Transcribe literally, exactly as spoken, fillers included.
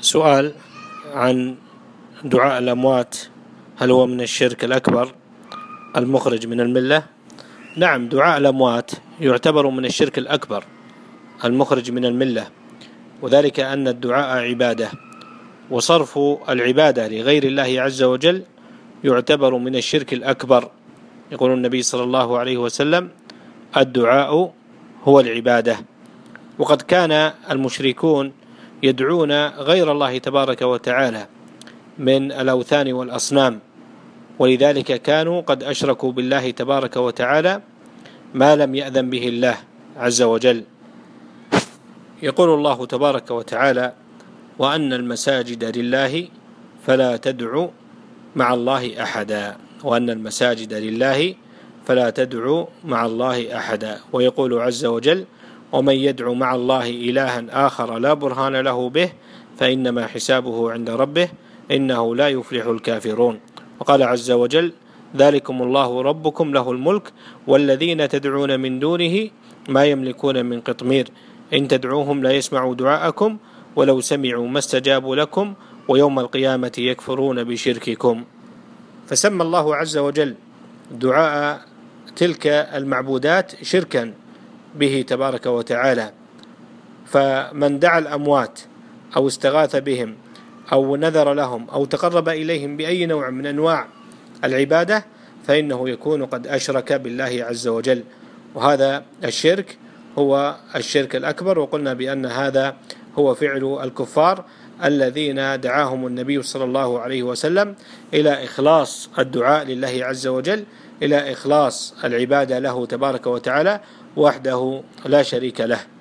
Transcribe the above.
سؤال عن دعاء الأموات، هل هو من الشرك الأكبر المخرج من الملة؟ نعم، دعاء الأموات يعتبر من الشرك الأكبر المخرج من الملة، وذلك أن الدعاء عبادة، وصرف العبادة لغير الله عز وجل يعتبر من الشرك الأكبر. يقول النبي صلى الله عليه وسلم: الدعاء هو العبادة. وقد كان المشركون يدعون غير الله تبارك وتعالى من الأوثان والأصنام، ولذلك كانوا قد أشركوا بالله تبارك وتعالى ما لم يأذن به الله عز وجل. يقول الله تبارك وتعالى: وأن المساجد لله فلا تدعوا مع الله أحدا. وأن المساجد لله فلا تدعوا مع الله أحدا. ويقول عز وجل: ومن يدعو مع الله إلها آخر لا برهان له به فإنما حسابه عند ربه إنه لا يفلح الكافرون. وقال عز وجل: ذلكم الله ربكم له الملك والذين تدعون من دونه ما يملكون من قطمير إن تدعوهم لا يسمعوا دعاءكم ولو سمعوا ما استجابوا لكم ويوم القيامة يكفرون بشرككم. فسمى الله عز وجل دعاء تلك المعبودات شركا به تبارك وتعالى. فمن دعا الأموات أو استغاث بهم أو نذر لهم أو تقرب إليهم بأي نوع من أنواع العبادة فإنه يكون قد أشرك بالله عز وجل، وهذا الشرك هو الشرك الأكبر. وقلنا بأن هذا هو فعل الكفار الذين دعاهم النبي صلى الله عليه وسلم إلى إخلاص الدعاء لله عز وجل، إلى إخلاص العبادة له تبارك وتعالى وحده لا شريك له.